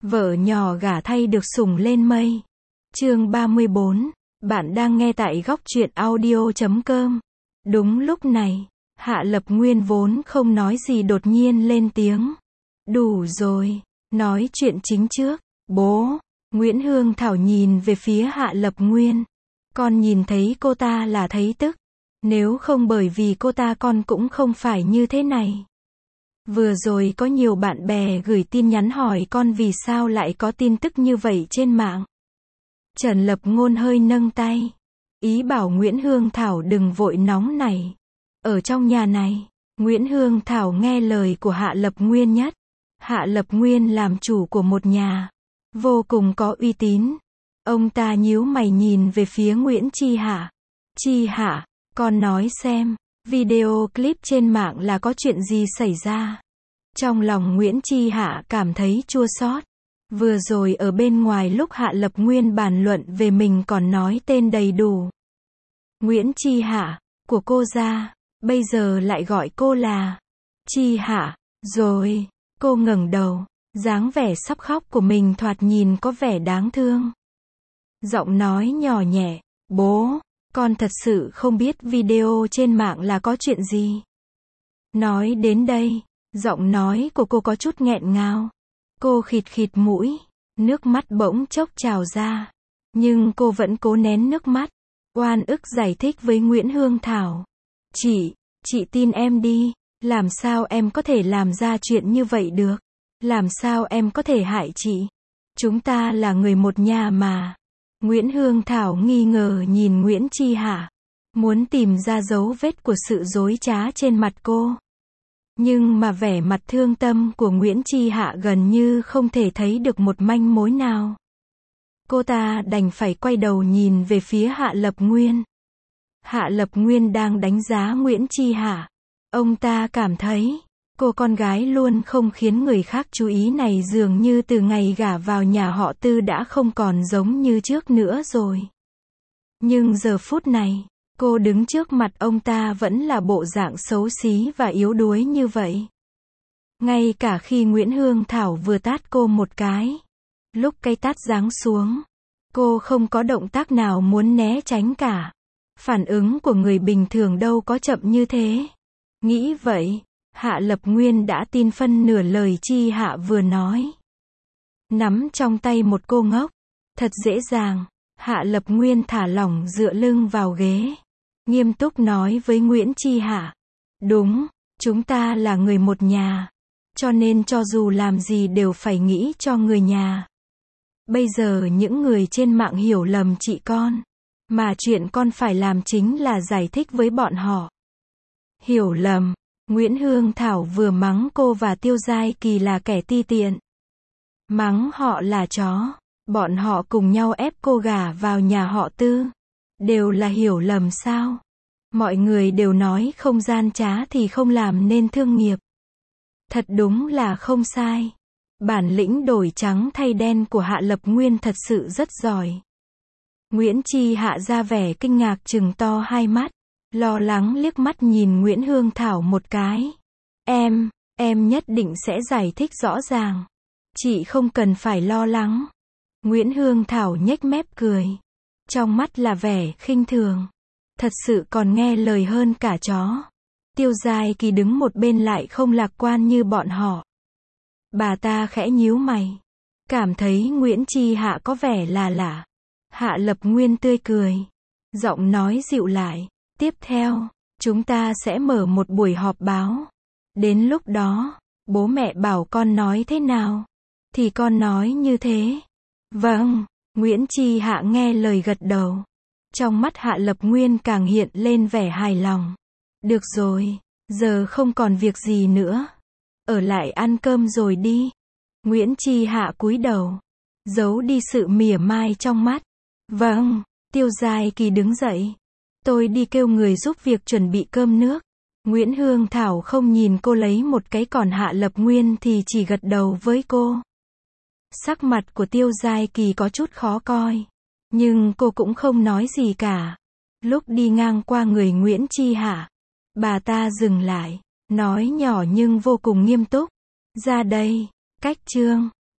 Vợ nhỏ gả thay được sủng lên mây. Chương 34. Bạn đang nghe tại góc truyện audio.com. Đúng lúc này, Hạ Lập Nguyên vốn không nói gì đột nhiên lên tiếng. Đủ rồi, nói chuyện chính trước. Bố. Nguyễn Hương Thảo nhìn về phía Hạ Lập Nguyên. Con nhìn thấy cô ta là thấy tức. Nếu không bởi vì cô ta con cũng không phải như thế này. Vừa rồi có nhiều bạn bè gửi tin nhắn hỏi con vì sao lại có tin tức như vậy trên mạng. Trần Lập Ngôn hơi nâng tay. Ý bảo Nguyễn Hương Thảo đừng vội nóng này. Ở trong nhà này, Nguyễn Hương Thảo nghe lời của Hạ Lập Nguyên nhất. Hạ Lập Nguyên làm chủ của một nhà. Vô cùng có uy tín. Ông ta nhíu mày nhìn về phía Nguyễn Chi Hạ. Chi Hạ, con nói xem, video clip trên mạng là có chuyện gì xảy ra? Trong lòng Nguyễn Chi Hạ cảm thấy chua xót. Vừa rồi ở bên ngoài lúc Hạ Lập Nguyên bàn luận về mình còn nói tên đầy đủ. Nguyễn Chi Hạ, của cô ra, bây giờ lại gọi cô là Chi Hạ, rồi, cô ngẩng đầu, dáng vẻ sắp khóc của mình thoạt nhìn có vẻ đáng thương. Giọng nói nhỏ nhẹ, bố, con thật sự không biết video trên mạng là có chuyện gì. Nói đến đây, giọng nói của cô có chút nghẹn ngào. Cô khịt khịt mũi, nước mắt bỗng chốc trào ra. Nhưng cô vẫn cố nén nước mắt, oan ức giải thích với Nguyễn Hương Thảo. Chị tin em đi, làm sao em có thể làm ra chuyện như vậy được? Làm sao em có thể hại chị? Chúng ta là người một nhà mà. Nguyễn Hương Thảo nghi ngờ nhìn Nguyễn Chi Hạ, muốn tìm ra dấu vết của sự dối trá trên mặt cô. Nhưng mà vẻ mặt thương tâm của Nguyễn Chi Hạ gần như không thể thấy được một manh mối nào. Cô ta đành phải quay đầu nhìn về phía Hạ Lập Nguyên. Hạ Lập Nguyên đang đánh giá Nguyễn Chi Hạ. Ông ta cảm thấy, cô con gái luôn không khiến người khác chú ý này dường như từ ngày gả vào nhà họ Tư đã không còn giống như trước nữa rồi. Nhưng giờ phút này, cô đứng trước mặt ông ta vẫn là bộ dạng xấu xí và yếu đuối như vậy. Ngay cả khi Nguyễn Hương Thảo vừa tát cô một cái, lúc cái tát giáng xuống, cô không có động tác nào muốn né tránh cả. Phản ứng của người bình thường đâu có chậm như thế. Nghĩ vậy, Hạ Lập Nguyên đã tin phân nửa lời Chi Hạ vừa nói. Nắm trong tay một cô ngốc, thật dễ dàng. Hạ Lập Nguyên thả lỏng dựa lưng vào ghế, nghiêm túc nói với Nguyễn Chi Hạ. Đúng, chúng ta là người một nhà, cho nên cho dù làm gì đều phải nghĩ cho người nhà. Bây giờ những người trên mạng hiểu lầm chị con, mà chuyện con phải làm chính là giải thích với bọn họ. Hiểu lầm, Nguyễn Hương Thảo vừa mắng cô và Tiêu Giai Kỳ là kẻ ti tiện. Mắng họ là chó, bọn họ cùng nhau ép cô gả vào nhà họ Tư. Đều là hiểu lầm sao? Mọi người đều nói không gian trá thì không làm nên thương nghiệp. Thật đúng là không sai. Bản lĩnh đổi trắng thay đen của Hạ Lập Nguyên thật sự rất giỏi. Nguyễn Chi Hạ ra vẻ kinh ngạc trừng to hai mắt, lo lắng liếc mắt nhìn Nguyễn Hương Thảo một cái. Em nhất định sẽ giải thích rõ ràng. Chị không cần phải lo lắng. Nguyễn Hương Thảo nhếch mép cười. Trong mắt là vẻ khinh thường. Thật sự còn nghe lời hơn cả chó. Tiêu Giai Kỳ đứng một bên lại không lạc quan như bọn họ. Bà ta khẽ nhíu mày. Cảm thấy Nguyễn Chi Hạ có vẻ là lạ. Hạ Lập Nguyên tươi cười. Giọng nói dịu lại. Tiếp theo, chúng ta sẽ mở một buổi họp báo. Đến lúc đó, bố mẹ bảo con nói thế nào, thì con nói như thế. Vâng, Nguyễn Chi Hạ nghe lời gật đầu. Trong mắt Hạ Lập Nguyên càng hiện lên vẻ hài lòng. Được rồi, giờ không còn việc gì nữa. Ở lại ăn cơm rồi đi. Nguyễn Chi Hạ cúi đầu, giấu đi sự mỉa mai trong mắt. Vâng, Tiêu Giai Kỳ đứng dậy. Tôi đi kêu người giúp việc chuẩn bị cơm nước. Nguyễn Hương Thảo không nhìn cô lấy một cái, còn Hạ Lập Nguyên thì chỉ gật đầu với cô. Sắc mặt của Tiêu Giai Kỳ có chút khó coi, nhưng cô cũng không nói gì cả. Lúc đi ngang qua người Nguyễn Chi Hạ, bà ta dừng lại, nói nhỏ nhưng vô cùng nghiêm túc. Ra đây, cách chương.